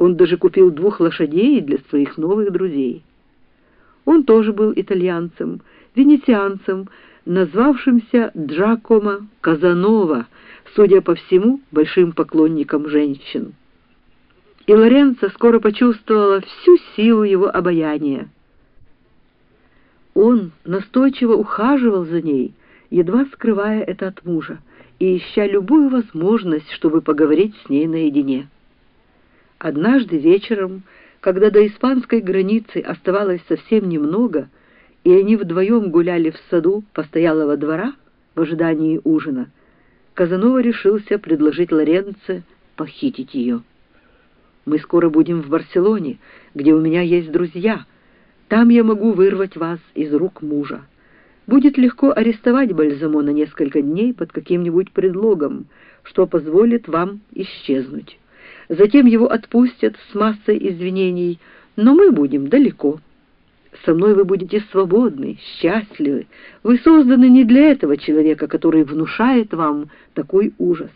Он даже купил 2 лошадей для своих новых друзей. Он тоже был итальянцем, венецианцем, назвавшимся Джакомо Казанова, судя по всему, большим поклонником женщин. И Лоренцо скоро почувствовала всю силу его обаяния. Он настойчиво ухаживал за ней, едва скрывая это от мужа, и ища любую возможность, чтобы поговорить с ней наедине. Однажды вечером, когда до испанской границы оставалось совсем немного, и они вдвоем гуляли в саду постоялого двора в ожидании ужина, Казанова решился предложить Лоренцо похитить ее. «Мы скоро будем в Барселоне, где у меня есть друзья. Там я могу вырвать вас из рук мужа. Будет легко арестовать Бальзамо на несколько дней под каким-нибудь предлогом, что позволит вам исчезнуть. Затем его отпустят с массой извинений, но мы будем далеко. Со мной вы будете свободны, счастливы. Вы созданы не для этого человека, который внушает вам такой ужас».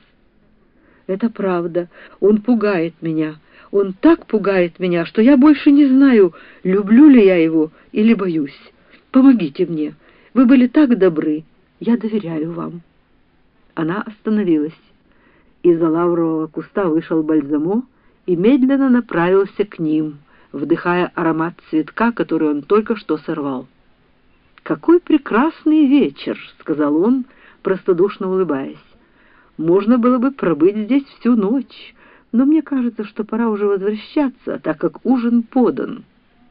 «Это правда. Он пугает меня. Он так пугает меня, что я больше не знаю, люблю ли я его или боюсь. Помогите мне. Вы были так добры. Я доверяю вам». Она остановилась. Из-за лаврового куста вышел Бальзамо и медленно направился к ним, вдыхая аромат цветка, который он только что сорвал. «Какой прекрасный вечер!» — сказал он, простодушно улыбаясь. «Можно было бы пробыть здесь всю ночь, но мне кажется, что пора уже возвращаться, так как ужин подан».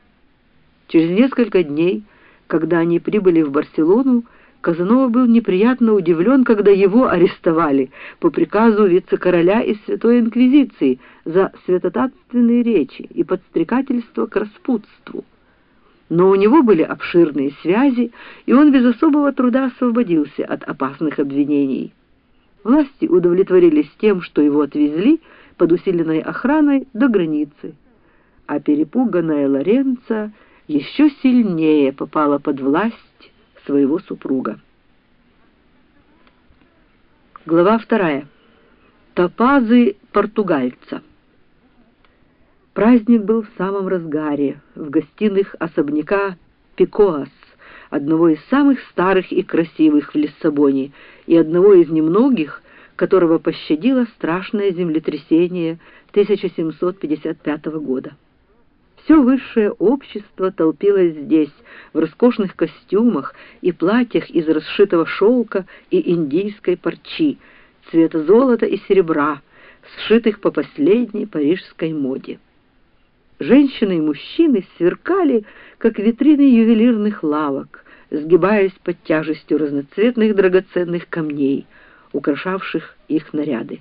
Через несколько дней, когда они прибыли в Барселону, Казанова был неприятно удивлен, когда его арестовали по приказу вице-короля из Святой Инквизиции за святотатственные речи и подстрекательство к распутству. Но у него были обширные связи, и он без особого труда освободился от опасных обвинений. Власти удовлетворились тем, что его отвезли под усиленной охраной до границы, а перепуганная Лоренцо еще сильнее попала под власть своего супруга. Глава 2. Топазы португальца. Праздник был в самом разгаре, в гостиных особняка Пикоас, одного из самых старых и красивых в Лиссабоне, и одного из немногих, которого пощадило страшное землетрясение 1755 года. Все высшее общество толпилось здесь, в роскошных костюмах и платьях из расшитого шелка и индийской парчи, цвета золота и серебра, сшитых по последней парижской моде. Женщины и мужчины сверкали, как витрины ювелирных лавок, сгибаясь под тяжестью разноцветных драгоценных камней, украшавших их наряды.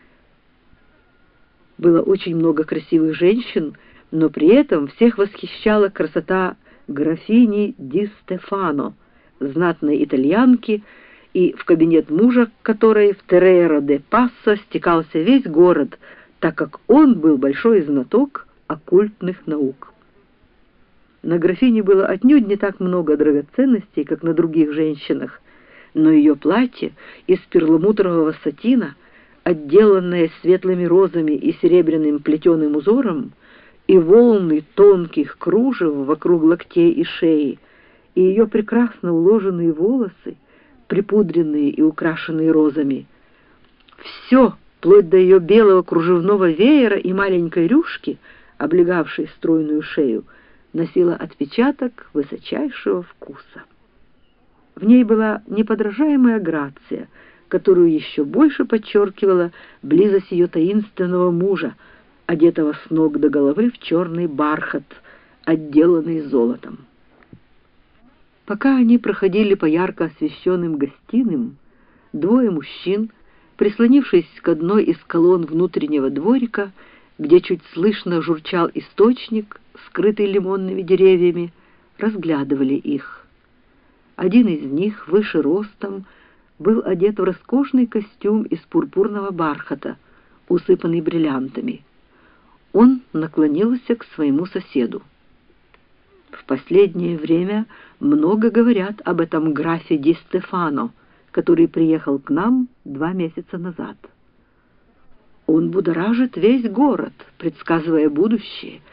Было очень много красивых женщин, но при этом всех восхищала красота графини Ди Стефано, знатной итальянки, и в кабинет мужа которой в Террейро де Пассо стекался весь город, так как он был большой знаток оккультных наук. На графине было отнюдь не так много драгоценностей, как на других женщинах, но ее платье из перламутрового сатина, отделанное светлыми розами и серебряным плетеным узором, и волны тонких кружев вокруг локтей и шеи, и ее прекрасно уложенные волосы, припудренные и украшенные розами. Все, вплоть до ее белого кружевного веера и маленькой рюшки, облегавшей стройную шею, носило отпечаток высочайшего вкуса. В ней была неподражаемая грация, которую еще больше подчеркивала близость ее таинственного мужа, одетого с ног до головы в черный бархат, отделанный золотом. Пока они проходили по ярко освещенным гостиным, 2 мужчин, прислонившись к одной из колонн внутреннего дворика, где чуть слышно журчал источник, скрытый лимонными деревьями, разглядывали их. Один из них, выше ростом, был одет в роскошный костюм из пурпурного бархата, усыпанный бриллиантами. Он наклонился к своему соседу. «В последнее время много говорят об этом графе Ди Стефано, который приехал к нам 2 месяца назад». Он будоражит весь город, предсказывая будущее,